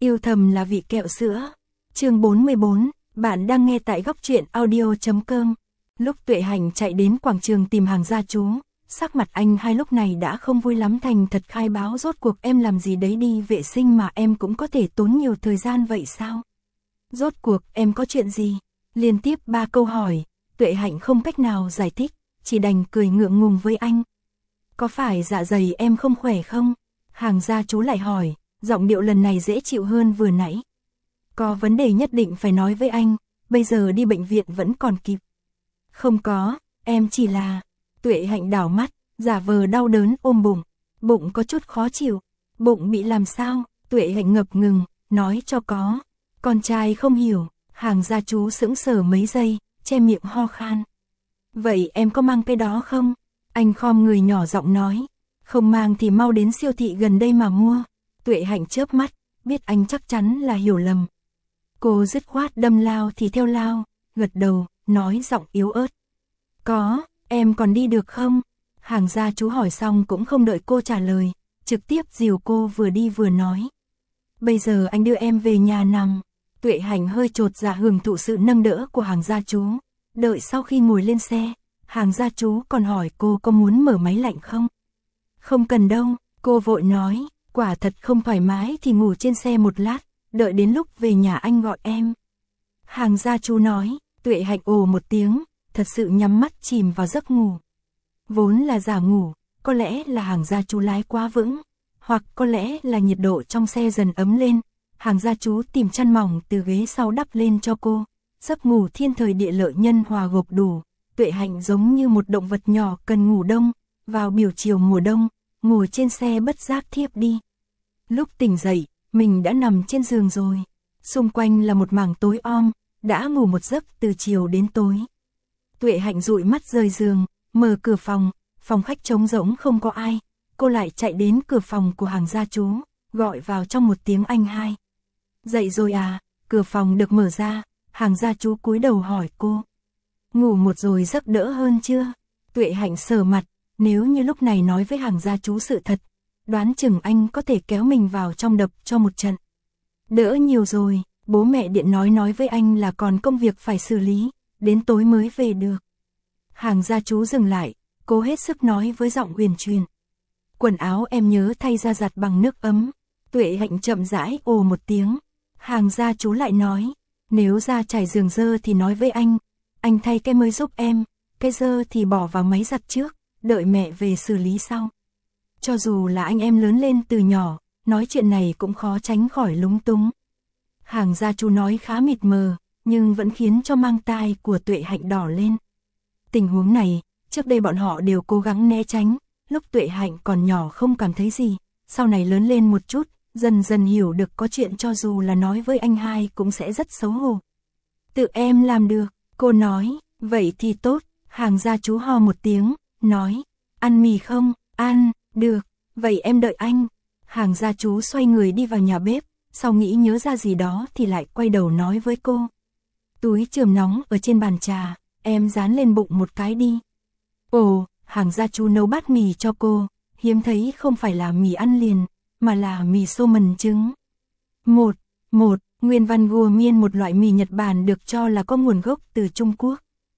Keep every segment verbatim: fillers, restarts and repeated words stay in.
Yêu thầm là vị kẹo sữa. Chương bốn mươi bốn, bạn đang nghe tại góc truyện audio chấm com. Lúc Tuệ Hành chạy đến quảng trường tìm hàng gia chú, sắc mặt anh hai lúc này đã không vui lắm, thành thật khai báo: rốt cuộc em làm gì đấy, đi vệ sinh mà em cũng có thể tốn nhiều thời gian vậy sao? Rốt cuộc em có chuyện gì? Liên tiếp ba câu hỏi, Tuệ Hạnh không cách nào giải thích, chỉ đành cười ngượng ngùng với anh. Có phải dạ dày em không khỏe không? Hàng gia chú lại hỏi, giọng điệu lần này dễ chịu hơn vừa nãy. Có vấn đề nhất định phải nói với anh, bây giờ đi bệnh viện vẫn còn kịp. Không có, em chỉ là... Tuệ Hạnh đảo mắt, giả vờ đau đớn ôm bụng. Bụng có chút khó chịu. Bụng bị làm sao? Tuệ Hạnh ngập ngừng, nói cho có. Con trai không hiểu, hàng gia chú sững sờ mấy giây, che miệng ho khan. Vậy em có mang cái đó không? Anh khom người nhỏ giọng nói. Không mang thì mau đến siêu thị gần đây mà mua. Tuệ Hạnh chớp mắt, biết anh chắc chắn là hiểu lầm. Cô dứt khoát đâm lao thì theo lao, gật đầu, nói giọng yếu ớt. Có, em còn đi được không? Hàng gia chú hỏi xong cũng không đợi cô trả lời, trực tiếp dìu cô vừa đi vừa nói. Bây giờ anh đưa em về nhà nằm. Tuệ Hạnh hơi chột dạ hưởng thụ sự nâng đỡ của hàng gia chú. Đợi sau khi ngồi lên xe, hàng gia chú còn hỏi cô có muốn mở máy lạnh không? Không cần đâu, cô vội nói, quả thật không thoải mái thì ngủ trên xe một lát, đợi đến lúc về nhà anh gọi em. Hàng gia chú nói. Tuệ Hạnh ồ một tiếng, thật sự nhắm mắt chìm vào giấc ngủ. Vốn là giả ngủ, có lẽ là hàng gia chú lái quá vững, hoặc có lẽ là nhiệt độ trong xe dần ấm lên. Hàng gia chú tìm chăn mỏng từ ghế sau đắp lên cho cô. Giấc ngủ thiên thời địa lợi nhân hòa gộp đủ. Tuệ Hạnh giống như một động vật nhỏ cần ngủ đông. Vào buổi chiều mùa đông, ngồi trên xe bất giác thiếp đi. Lúc tỉnh dậy, mình đã nằm trên giường rồi. Xung quanh là một mảng tối om, đã ngủ một giấc từ chiều đến tối. Tuệ Hạnh dụi mắt rời giường, mở cửa phòng, phòng khách trống rỗng không có ai. Cô lại chạy đến cửa phòng của hàng gia chú, gọi vào trong một tiếng anh hai. Dậy rồi à? Cửa phòng được mở ra, hàng gia chú cúi đầu hỏi cô. Ngủ một rồi giấc đỡ hơn chưa? Tuệ Hạnh sờ mặt, nếu như lúc này nói với hàng gia chú sự thật, đoán chừng anh có thể kéo mình vào trong đập cho một trận. Đỡ nhiều rồi, bố mẹ điện nói nói với anh là còn công việc phải xử lý, đến tối mới về được. Hàng gia chú dừng lại, cố hết sức nói với giọng huyền truyền. Quần áo em nhớ thay ra giặt bằng nước ấm. Tuệ Hạnh chậm rãi ồ một tiếng. Hàng gia chú lại nói, nếu da trải giường dơ thì nói với anh, anh thay cái mới giúp em, cái dơ thì bỏ vào máy giặt trước, đợi mẹ về xử lý sau. Cho dù là anh em lớn lên từ nhỏ, nói chuyện này cũng khó tránh khỏi lúng túng. Hàng gia chú nói khá mịt mờ, nhưng vẫn khiến cho mang tai của Tuệ Hạnh đỏ lên. Tình huống này, trước đây bọn họ đều cố gắng né tránh, lúc Tuệ Hạnh còn nhỏ không cảm thấy gì, sau này lớn lên một chút, dần dần hiểu được có chuyện cho dù là nói với anh hai cũng sẽ rất xấu hổ. Tự em làm được, cô nói, vậy thì tốt. Hàng gia chú ho một tiếng, nói, ăn mì không? Ăn, được, vậy em đợi anh. Hàng gia chú xoay người đi vào nhà bếp, sau nghĩ nhớ ra gì đó thì lại quay đầu nói với cô. Túi chườm nóng ở trên bàn trà, em dán lên bụng một cái đi. Ồ, hàng gia chú nấu bát mì cho cô, hiếm thấy không phải là mì ăn liền, mà là mì xô mần trứng. Một, một, nguyên văn gùa miên, một loại mì Nhật Bản được cho là có nguồn gốc từ Trung Quốc.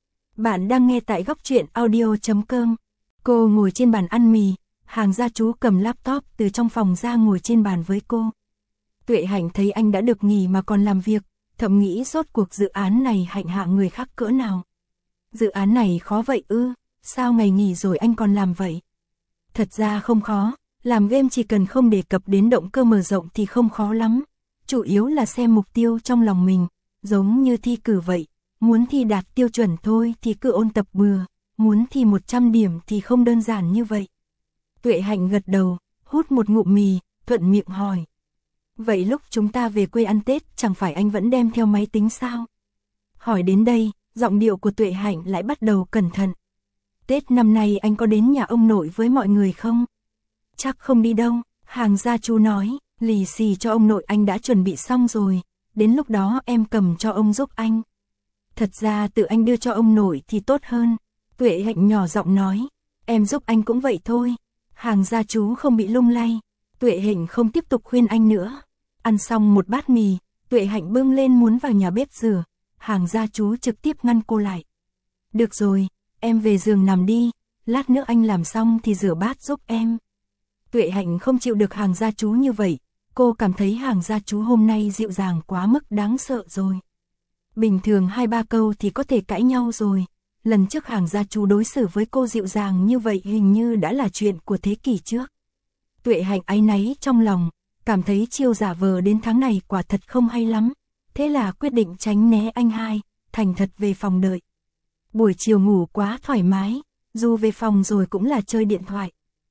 Bạn đang nghe tại góc truyện audio chấm com. Cô ngồi trên bàn ăn mì, hàng gia chú cầm laptop từ trong phòng ra ngồi trên bàn với cô. Tuệ Hạnh thấy anh đã được nghỉ mà còn làm việc, thầm nghĩ rốt cuộc dự án này hạnh hạ người khác cỡ nào. Dự án này khó vậy ư, sao ngày nghỉ rồi anh còn làm vậy? Thật ra không khó, làm game chỉ cần không đề cập đến động cơ mở rộng thì không khó lắm. Chủ yếu là xem mục tiêu trong lòng mình, giống như thi cử vậy. Muốn thi đạt tiêu chuẩn thôi thì cứ ôn tập bừa, muốn thi một trăm điểm thì không đơn giản như vậy. Tuệ Hạnh gật đầu, hút một ngụm mì, thuận miệng hỏi. Vậy lúc chúng ta về quê ăn Tết chẳng phải anh vẫn đem theo máy tính sao? Hỏi đến đây, giọng điệu của Tuệ Hạnh lại bắt đầu cẩn thận. Tết năm nay anh có đến nhà ông nội với mọi người không? Chắc không đi đâu, hàng gia chú nói, lì xì cho ông nội anh đã chuẩn bị xong rồi, đến lúc đó em cầm cho ông giúp anh. Thật ra tự anh đưa cho ông nội thì tốt hơn. Tuệ Hạnh nhỏ giọng nói, em giúp anh cũng vậy thôi. Hàng gia chú không bị lung lay. Tuệ Hạnh không tiếp tục khuyên anh nữa. Ăn xong một bát mì, Tuệ Hạnh bưng lên muốn vào nhà bếp rửa, Hàng gia chú trực tiếp ngăn cô lại. Được rồi, em về giường nằm đi, lát nữa anh làm xong thì rửa bát giúp em. Tuệ Hạnh không chịu được Hàng gia chú như vậy, cô cảm thấy Hàng gia chú hôm nay dịu dàng quá mức đáng sợ rồi. Bình thường hai ba câu thì có thể cãi nhau rồi, lần trước Hàng gia chú đối xử với cô dịu dàng như vậy hình như đã là chuyện của thế kỷ trước. Tuệ Hạnh áy náy trong lòng, cảm thấy chiêu giả vờ đến tháng này quả thật không hay lắm, thế là quyết định tránh né anh hai, thành thật về phòng đợi. Buổi chiều ngủ quá thoải mái, dù về phòng rồi cũng là chơi điện thoại.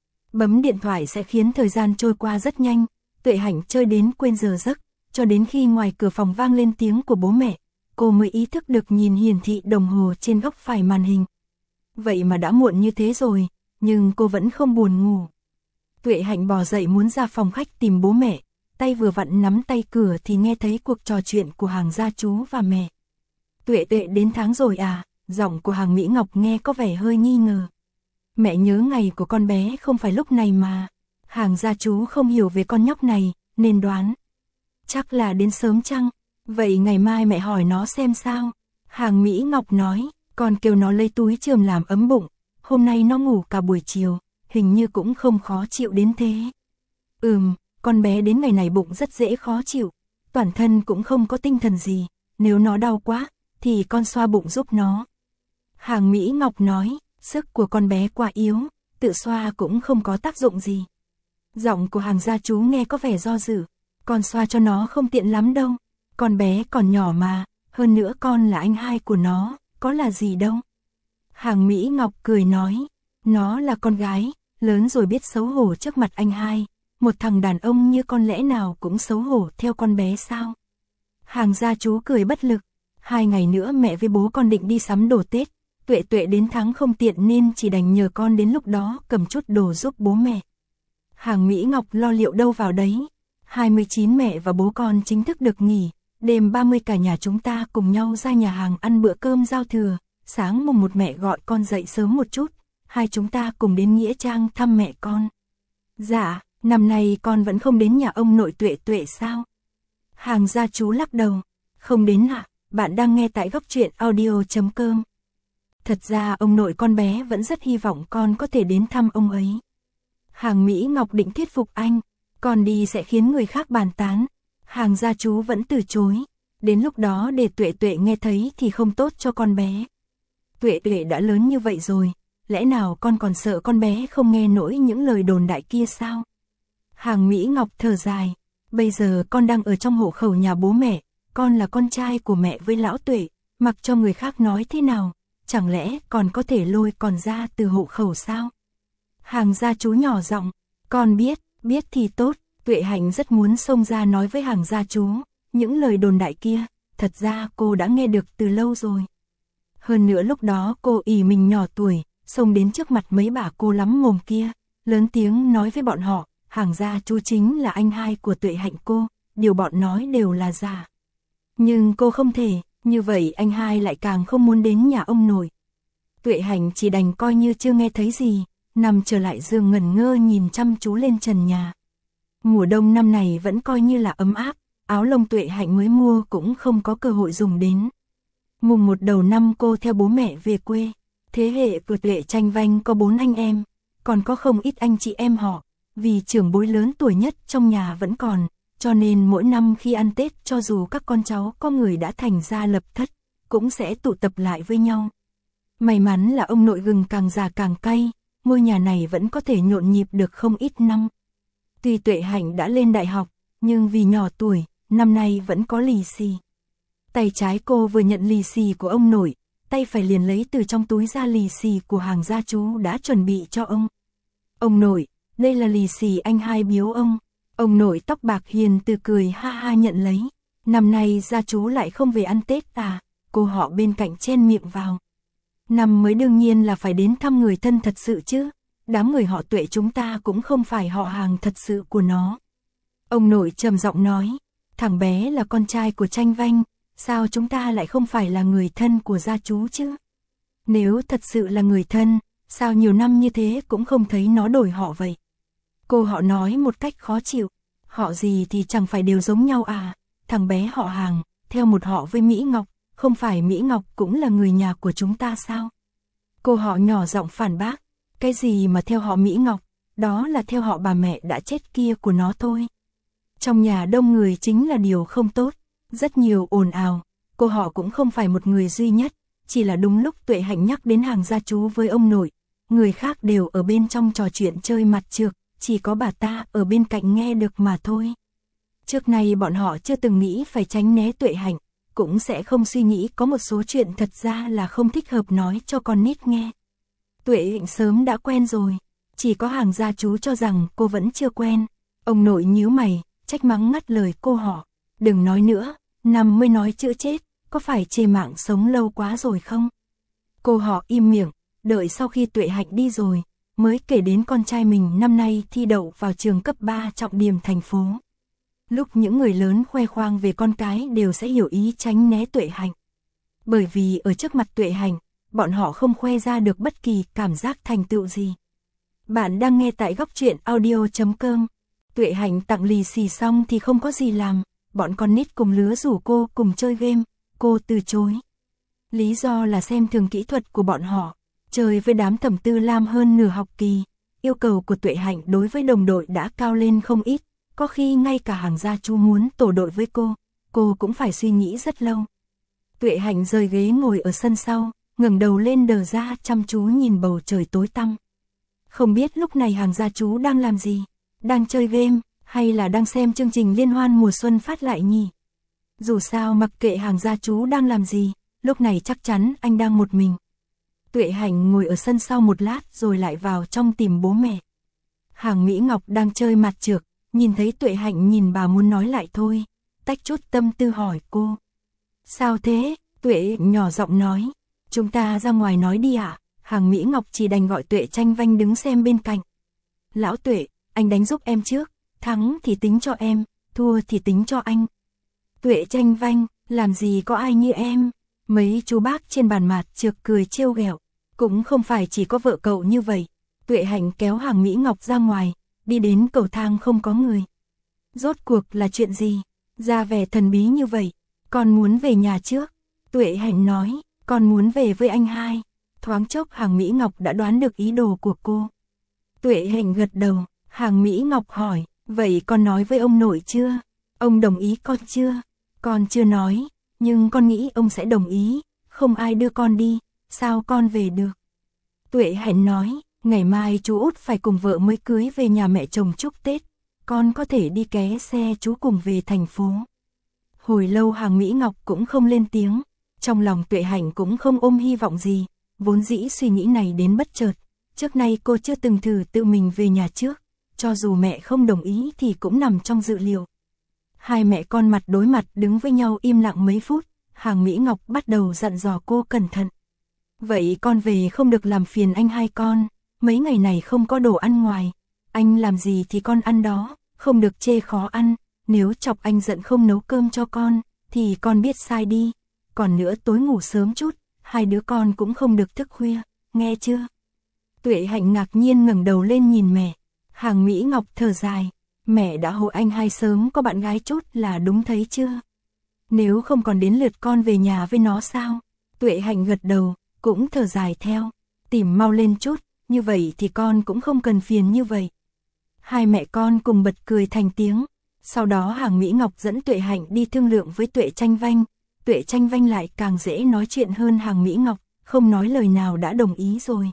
Bấm điện thoại sẽ khiến thời gian trôi qua rất nhanh, Tuệ Hạnh chơi đến quên giờ giấc, cho đến khi ngoài cửa phòng vang lên tiếng của bố mẹ, cô mới ý thức được nhìn hiển thị đồng hồ trên góc phải màn hình. Vậy mà đã muộn như thế rồi, nhưng cô vẫn không buồn ngủ. Tuệ Hạnh bò dậy muốn ra phòng khách tìm bố mẹ, tay vừa vặn nắm tay cửa thì nghe thấy cuộc trò chuyện của Hàng gia chú và mẹ. Tuệ Tuệ đến tháng rồi à, giọng của Hàng Mỹ Ngọc nghe có vẻ hơi nghi ngờ. Mẹ nhớ ngày của con bé không phải lúc này mà. Hàng gia chú không hiểu về con nhóc này, nên đoán. Chắc là đến sớm chăng? Vậy ngày mai mẹ hỏi nó xem sao. Hàng Mỹ Ngọc nói, còn kêu nó lấy túi chườm làm ấm bụng. Hôm nay nó ngủ cả buổi chiều, hình như cũng không khó chịu đến thế. Ừm, con bé đến ngày này bụng rất dễ khó chịu. Toàn thân cũng không có tinh thần gì. Nếu nó đau quá, thì con xoa bụng giúp nó. Hàng Mỹ Ngọc nói, sức của con bé quá yếu, tự xoa cũng không có tác dụng gì. Giọng của Hàng gia chú nghe có vẻ do dự, con xoa cho nó không tiện lắm đâu, con bé còn nhỏ mà, hơn nữa con là anh hai của nó, có là gì đâu. Hàng Mỹ Ngọc cười nói, nó là con gái, lớn rồi biết xấu hổ trước mặt anh hai, một thằng đàn ông như con lẽ nào cũng xấu hổ theo con bé sao. Hàng gia chú cười bất lực, hai ngày nữa mẹ với bố con định đi sắm đồ Tết, Tuệ Tuệ đến tháng không tiện nên chỉ đành nhờ con đến lúc đó cầm chút đồ giúp bố mẹ. Hàng Mỹ Ngọc lo liệu đâu vào đấy. hai mươi chín mẹ và bố con chính thức được nghỉ, đêm ba mươi cả nhà chúng ta cùng nhau ra nhà hàng ăn bữa cơm giao thừa, sáng mùng một mẹ gọi con dậy sớm một chút, hai chúng ta cùng đến Nghĩa Trang thăm mẹ con. Dạ, năm nay con vẫn không đến nhà ông nội Tuệ Tuệ sao? Hàng gia chú lắc đầu, không đến ạ, bạn đang nghe tại góc truyện audio chấm com. Thật ra ông nội con bé vẫn rất hy vọng con có thể đến thăm ông ấy. Hàng Mỹ Ngọc định thuyết phục anh, con đi sẽ khiến người khác bàn tán. Hàng gia chú vẫn từ chối, đến lúc đó để Tuệ Tuệ nghe thấy thì không tốt cho con bé. Tuệ Tuệ đã lớn như vậy rồi, lẽ nào con còn sợ con bé không nghe nổi những lời đồn đại kia sao? Hàng Mỹ Ngọc thở dài, bây giờ con đang ở trong hộ khẩu nhà bố mẹ, con là con trai của mẹ với lão Tuệ, mặc cho người khác nói thế nào, chẳng lẽ còn có thể lôi con ra từ hộ khẩu sao? Hàng gia chú nhỏ giọng, con biết, biết thì tốt. Tuệ Hạnh rất muốn xông ra nói với Hàng gia chú, những lời đồn đại kia, thật ra cô đã nghe được từ lâu rồi. Hơn nữa lúc đó cô ỷ mình nhỏ tuổi, xông đến trước mặt mấy bà cô lắm mồm kia, lớn tiếng nói với bọn họ, Hàng gia chú chính là anh hai của Tuệ Hạnh cô, điều bọn nói đều là giả. Nhưng cô không thể, như vậy anh hai lại càng không muốn đến nhà ông nội. Tuệ Hạnh chỉ đành coi như chưa nghe thấy gì, nằm trở lại giường ngẩn ngơ nhìn chăm chú lên trần nhà. Mùa đông năm này vẫn coi như là ấm áp, áo lông Tuệ Hạnh mới mua cũng không có cơ hội dùng đến. Mùng một đầu năm cô theo bố mẹ về quê, thế hệ của Tuệ Tranh Vanh có bốn anh em, còn có không ít anh chị em họ, vì trưởng bối lớn tuổi nhất trong nhà vẫn còn, cho nên mỗi năm khi ăn Tết cho dù các con cháu có người đã thành gia lập thất, cũng sẽ tụ tập lại với nhau. May mắn là ông nội gừng càng già càng cay, ngôi nhà này vẫn có thể nhộn nhịp được không ít năm. Tuy Tuệ Hạnh đã lên đại học, nhưng vì nhỏ tuổi, năm nay vẫn có lì xì. Tay trái cô vừa nhận lì xì của ông nội, tay phải liền lấy từ trong túi ra lì xì của Hàng gia chú đã chuẩn bị cho ông. Ông nội, đây là lì xì anh hai biếu ông. Ông nội tóc bạc hiền từ cười ha ha nhận lấy. Năm nay gia chú lại không về ăn Tết à? Cô họ bên cạnh chen miệng vào. Năm mới đương nhiên là phải đến thăm người thân thật sự chứ. Đám người họ Tuệ chúng ta cũng không phải họ Hàng thật sự của nó. Ông nội trầm giọng nói, thằng bé là con trai của Tranh Vanh, sao chúng ta lại không phải là người thân của gia chú chứ? Nếu thật sự là người thân, sao nhiều năm như thế cũng không thấy nó đổi họ vậy? Cô họ nói một cách khó chịu, Họ gì thì chẳng phải đều giống nhau à, thằng bé họ Hàng, theo một họ với Mỹ Ngọc, không phải Mỹ Ngọc cũng là người nhà của chúng ta sao? Cô họ nhỏ giọng phản bác, cái gì mà theo họ Mỹ Ngọc, đó là theo họ bà mẹ đã chết kia của nó thôi. Trong nhà đông người chính là điều không tốt, rất nhiều ồn ào, cô họ cũng không phải một người duy nhất, chỉ là đúng lúc Tuệ Hạnh nhắc đến Hàng gia chú với ông nội, người khác đều ở bên trong trò chuyện chơi mặt trược, chỉ có bà ta ở bên cạnh nghe được mà thôi. Trước này bọn họ chưa từng nghĩ phải tránh né Tuệ Hạnh, cũng sẽ không suy nghĩ có một số chuyện thật ra là không thích hợp nói cho con nít nghe. Tuệ Hạnh sớm đã quen rồi, chỉ có Hàng gia chú cho rằng cô vẫn chưa quen. Ông nội nhíu mày, trách mắng ngắt lời cô họ, đừng nói nữa, nằm mới nói chữ chết, có phải chê mạng sống lâu quá rồi không? Cô họ im miệng, đợi sau khi Tuệ Hạnh đi rồi, mới kể đến con trai mình năm nay thi đậu vào trường cấp ba trọng điểm thành phố. Lúc những người lớn khoe khoang về con cái đều sẽ hiểu ý tránh né Tuệ Hạnh. Bởi vì ở trước mặt Tuệ Hạnh, bọn họ không khoe ra được bất kỳ cảm giác thành tựu gì. Bạn đang nghe tại góc truyện audio chấm com. Tuệ Hạnh tặng lì xì xong thì không có gì làm, bọn con nít cùng lứa rủ cô cùng chơi game, cô từ chối. Lý do là xem thường kỹ thuật của bọn họ, chơi với đám Thẩm Tư Lam hơn nửa học kỳ. Yêu cầu của Tuệ Hạnh đối với đồng đội đã cao lên không ít, có khi ngay cả Hàng gia chú muốn tổ đội với cô, cô cũng phải suy nghĩ rất lâu. Tuệ Hạnh rời ghế ngồi ở sân sau, ngẩng đầu lên đờ ra chăm chú nhìn bầu trời tối tăm. Không biết lúc này Hàng gia chú đang làm gì, đang chơi game, hay là đang xem chương trình liên hoan mùa xuân phát lại nhỉ? Dù sao mặc kệ Hàng gia chú đang làm gì, lúc này chắc chắn anh đang một mình. Tuệ Hạnh ngồi ở sân sau một lát rồi lại vào trong tìm bố mẹ. Hàng Mỹ Ngọc đang chơi mặt trược, nhìn thấy Tuệ Hạnh nhìn bà muốn nói lại thôi, tách chút tâm tư hỏi cô. Sao thế? Tuệ nhỏ giọng nói, chúng ta ra ngoài nói đi ạ. À? Hàng Mỹ Ngọc chỉ đành gọi Tuệ Tranh Vanh đứng xem bên cạnh. Lão Tuệ, anh đánh giúp em trước, thắng thì tính cho em, thua thì tính cho anh. Tuệ Tranh Vanh, làm gì có ai như em? Mấy chú bác trên bàn mặt trược cười trêu ghẹo, cũng không phải chỉ có vợ cậu như vậy. Tuệ Hạnh kéo Hàng Mỹ Ngọc ra ngoài, đi đến cầu thang không có người. Rốt cuộc là chuyện gì? Ra vẻ thần bí như vậy, con muốn về nhà trước. Tuệ Hạnh nói, con muốn về với anh hai. Thoáng chốc Hàng Mỹ Ngọc đã đoán được ý đồ của cô. Tuệ Hạnh gật đầu, Hàng Mỹ Ngọc hỏi, vậy con nói với ông nội chưa? Ông đồng ý con chưa? Con chưa nói, nhưng con nghĩ ông sẽ đồng ý, không ai đưa con đi, sao con về được? Tuệ Hạnh nói, ngày mai chú Út phải cùng vợ mới cưới về nhà mẹ chồng chúc Tết, con có thể đi ké xe chú cùng về thành phố. Hồi lâu Hàng Mỹ Ngọc cũng không lên tiếng, trong lòng Tuệ Hạnh cũng không ôm hy vọng gì, vốn dĩ suy nghĩ này đến bất chợt, trước nay cô chưa từng thử tự mình về nhà trước, cho dù mẹ không đồng ý thì cũng nằm trong dự liệu. Hai mẹ con mặt đối mặt đứng với nhau im lặng mấy phút, Hàng Mỹ Ngọc bắt đầu dặn dò cô cẩn thận. Vậy con về không được làm phiền anh hai con, mấy ngày này không có đồ ăn ngoài, anh làm gì thì con ăn đó, không được chê khó ăn, nếu chọc anh giận không nấu cơm cho con, thì con biết sai đi, còn nữa tối ngủ sớm chút, hai đứa con cũng không được thức khuya, nghe chưa? Tuệ Hạnh ngạc nhiên ngẩng đầu lên nhìn mẹ, Hàng Mỹ Ngọc thở dài, mẹ đã hộ anh hai sớm có bạn gái chút là đúng thấy chưa? Nếu không còn đến lượt con về nhà với nó sao? Tuệ Hạnh gật đầu, cũng thở dài theo, tìm mau lên chút, như vậy thì con cũng không cần phiền như vậy. Hai mẹ con cùng bật cười thành tiếng, sau đó Hàng Mỹ Ngọc dẫn Tuệ Hạnh đi thương lượng với Tuệ Tranh Vanh, Tuệ Tranh Vanh lại càng dễ nói chuyện hơn Hàng Mỹ Ngọc, không nói lời nào đã đồng ý rồi.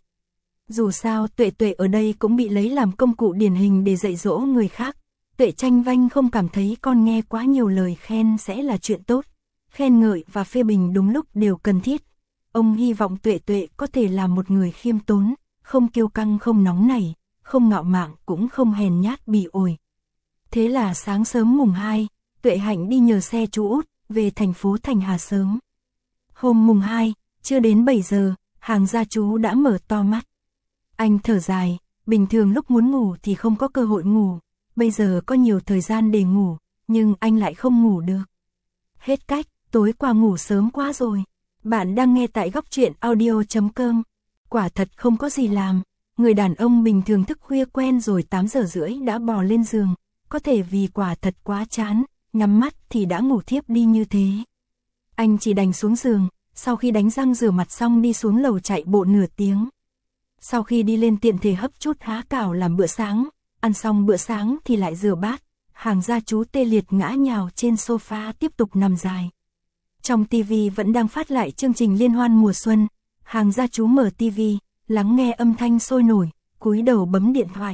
Dù sao Tuệ Tuệ ở đây cũng bị lấy làm công cụ điển hình để dạy dỗ người khác, Tuệ Tranh Vanh không cảm thấy con nghe quá nhiều lời khen sẽ là chuyện tốt, khen ngợi và phê bình đúng lúc đều cần thiết. Ông hy vọng Tuệ Tuệ có thể là một người khiêm tốn, không kiêu căng không nóng nảy, không ngạo mạn cũng không hèn nhát bỉ ổi. Thế là sáng sớm mùng hai, Tuệ Hạnh đi nhờ xe chú Út về thành phố Thành Hà sớm. Hôm mùng hai, chưa đến bảy giờ, Hàng gia chú đã mở to mắt. Anh thở dài, bình thường lúc muốn ngủ thì không có cơ hội ngủ, bây giờ có nhiều thời gian để ngủ, nhưng anh lại không ngủ được. Hết cách, tối qua ngủ sớm quá rồi. Bạn đang nghe tại góc truyện audio chấm com. Quả thật không có gì làm, người đàn ông bình thường thức khuya quen rồi tám giờ rưỡi đã bò lên giường, có thể vì quả thật quá chán, nhắm mắt thì đã ngủ thiếp đi như thế. Anh chỉ đành xuống giường, sau khi đánh răng rửa mặt xong đi xuống lầu chạy bộ nửa tiếng. Sau khi đi lên tiện thể hấp chút há cảo làm bữa sáng, ăn xong bữa sáng thì lại rửa bát, Hàng gia chú tê liệt ngã nhào trên sofa tiếp tục nằm dài. Trong tivi vẫn đang phát lại chương trình liên hoan mùa xuân, Hàng gia chú mở tivi, lắng nghe âm thanh sôi nổi, cúi đầu bấm điện thoại.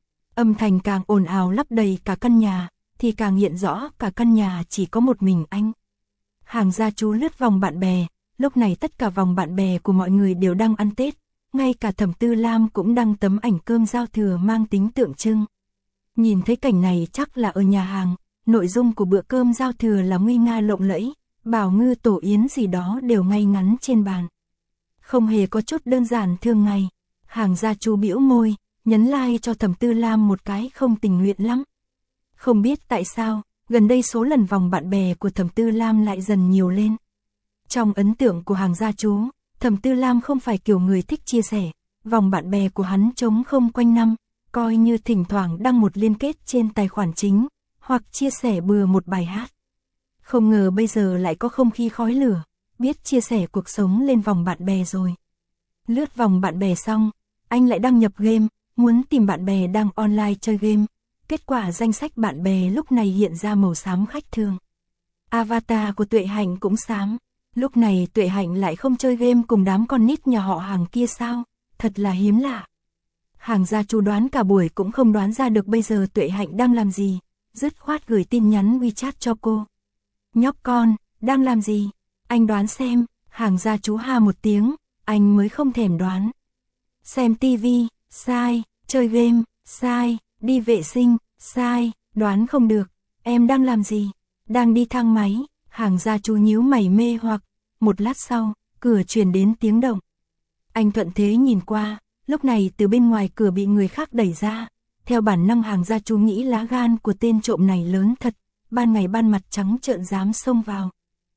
Âm thanh càng ồn ào lấp đầy cả căn nhà, thì càng hiện rõ cả căn nhà chỉ có một mình anh. Hàng gia chú lướt vòng bạn bè, lúc này tất cả vòng bạn bè của mọi người đều đang ăn Tết, ngay cả Thẩm Tư Lam cũng đăng tấm ảnh cơm giao thừa mang tính tượng trưng. Nhìn thấy cảnh này chắc là ở nhà hàng, nội dung của bữa cơm giao thừa là nguy nga lộng lẫy, bảo ngư tổ yến gì đó đều ngay ngắn trên bàn. Không hề có chút đơn giản thường ngày. Hàng gia chú bĩu môi, nhấn like cho Thẩm Tư Lam một cái không tình nguyện lắm. Không biết tại sao, gần đây số lần vòng bạn bè của Thẩm Tư Lam lại dần nhiều lên. Trong ấn tượng của Hàng gia chú, Thẩm Tư Lam không phải kiểu người thích chia sẻ, vòng bạn bè của hắn trống không quanh năm, coi như thỉnh thoảng đăng một liên kết trên tài khoản chính, hoặc chia sẻ bừa một bài hát. Không ngờ bây giờ lại có không khí khói lửa, biết chia sẻ cuộc sống lên vòng bạn bè rồi. Lướt vòng bạn bè xong, anh lại đăng nhập game, muốn tìm bạn bè đang online chơi game. Kết quả danh sách bạn bè lúc này hiện ra màu xám khách thường. Avatar của Tuệ Hạnh cũng xám. Lúc này Tuệ Hạnh lại không chơi game cùng đám con nít nhà họ Hàng kia sao? Thật là hiếm lạ. Hàng gia chú đoán cả buổi cũng không đoán ra được bây giờ Tuệ Hạnh đang làm gì, dứt khoát gửi tin nhắn WeChat cho cô. Nhóc con, đang làm gì? Anh đoán xem. Hàng gia chú ha một tiếng, anh mới không thèm đoán. Xem tivi, sai, chơi game, sai, đi vệ sinh, sai, đoán không được. Em đang làm gì? Đang đi thang máy. Hàng gia chú nhíu mày mê hoặc. Một lát sau, cửa truyền đến tiếng động. Anh thuận thế nhìn qua, lúc này từ bên ngoài cửa bị người khác đẩy ra. Theo bản năng Hàng gia chú nghĩ lá gan của tên trộm này lớn thật, ban ngày ban mặt trắng trợn dám xông vào.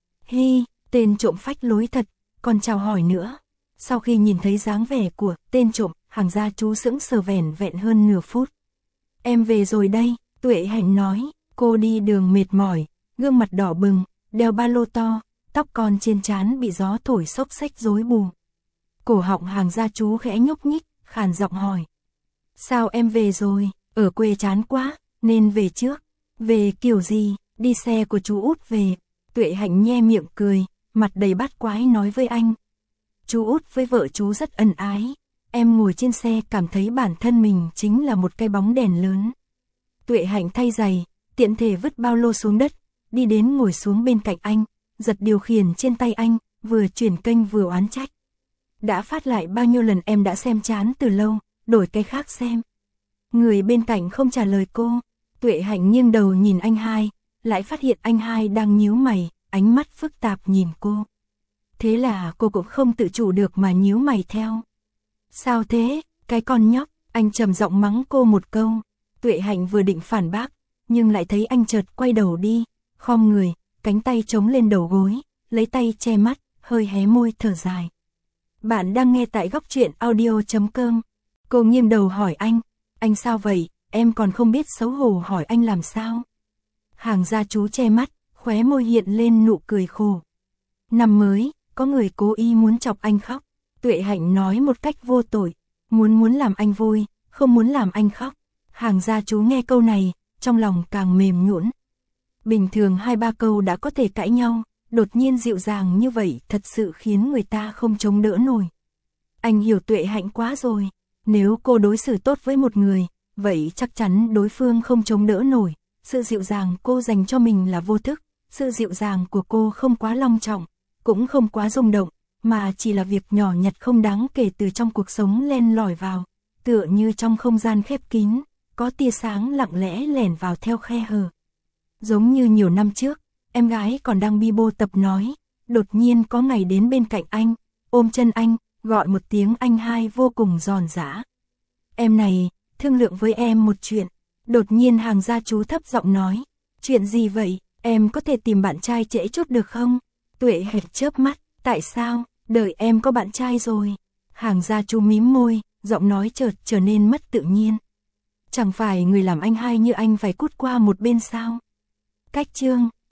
Hi, tên trộm phách lối thật, còn chào hỏi nữa. Sau khi nhìn thấy dáng vẻ của tên trộm, Hàng gia chú sững sờ vẻn vẹn hơn nửa phút. Em về rồi đây, Tuệ Hạnh nói, cô đi đường mệt mỏi, gương mặt đỏ bừng, đeo ba lô to, tóc còn trên trán bị gió thổi xốc xếch rối bù. Cổ họng Hàng gia chú khẽ nhúc nhích, khàn giọng hỏi. Sao em về rồi, ở quê chán quá, nên về trước. Về kiểu gì, đi xe của chú Út về. Tuệ Hạnh nhe miệng cười, mặt đầy bát quái nói với anh. Chú Út với vợ chú rất ân ái. Em ngồi trên xe cảm thấy bản thân mình chính là một cái bóng đèn lớn. Tuệ Hạnh thay giày, tiện thể vứt bao lô xuống đất, đi đến ngồi xuống bên cạnh anh, giật điều khiển trên tay anh, vừa chuyển kênh vừa oán trách. Đã phát lại bao nhiêu lần em đã xem chán từ lâu, đổi cái khác xem. Người bên cạnh không trả lời cô, Tuệ Hạnh nghiêng đầu nhìn anh hai, lại phát hiện anh hai đang nhíu mày, ánh mắt phức tạp nhìn cô. Thế là cô cũng không tự chủ được mà nhíu mày theo. Sao thế, cái con nhóc, anh trầm giọng mắng cô một câu. Tuệ Hạnh vừa định phản bác, nhưng lại thấy anh chợt quay đầu đi, khom người, cánh tay chống lên đầu gối, lấy tay che mắt, hơi hé môi thở dài. Bạn đang nghe tại góc truyện audio chấm com. Cô nghiêng đầu hỏi anh, anh sao vậy, em còn không biết xấu hổ hỏi anh làm sao. Hàng gia chú che mắt, khóe môi hiện lên nụ cười khổ. Năm mới, có người cố ý muốn chọc anh khóc. Tuệ Hạnh nói một cách vô tội, muốn muốn làm anh vui, không muốn làm anh khóc. Hàng gia chú nghe câu này, trong lòng càng mềm nhũn. Bình thường hai ba câu đã có thể cãi nhau, đột nhiên dịu dàng như vậy thật sự khiến người ta không chống đỡ nổi. Anh hiểu Tuệ Hạnh quá rồi, nếu cô đối xử tốt với một người, vậy chắc chắn đối phương không chống đỡ nổi. Sự dịu dàng cô dành cho mình là vô thức, sự dịu dàng của cô không quá long trọng, cũng không quá rung động, mà chỉ là việc nhỏ nhặt không đáng kể từ trong cuộc sống len lỏi vào, tựa như trong không gian khép kín, có tia sáng lặng lẽ lẻn vào theo khe hở. Giống như nhiều năm trước, em gái còn đang bi bô tập nói, đột nhiên có ngày đến bên cạnh anh, ôm chân anh, gọi một tiếng anh hai vô cùng giòn giã. Em này, thương lượng với em một chuyện. Đột nhiên Hàng gia chú thấp giọng nói, chuyện gì vậy, em có thể tìm bạn trai trễ chút được không? Tuệ Hạnh chớp mắt, tại sao, đợi em có bạn trai rồi. Hàng gia chú mím môi, giọng nói chợt trở nên mất tự nhiên. Chẳng phải người làm anh hai như anh phải cút qua một bên sao? Cách chương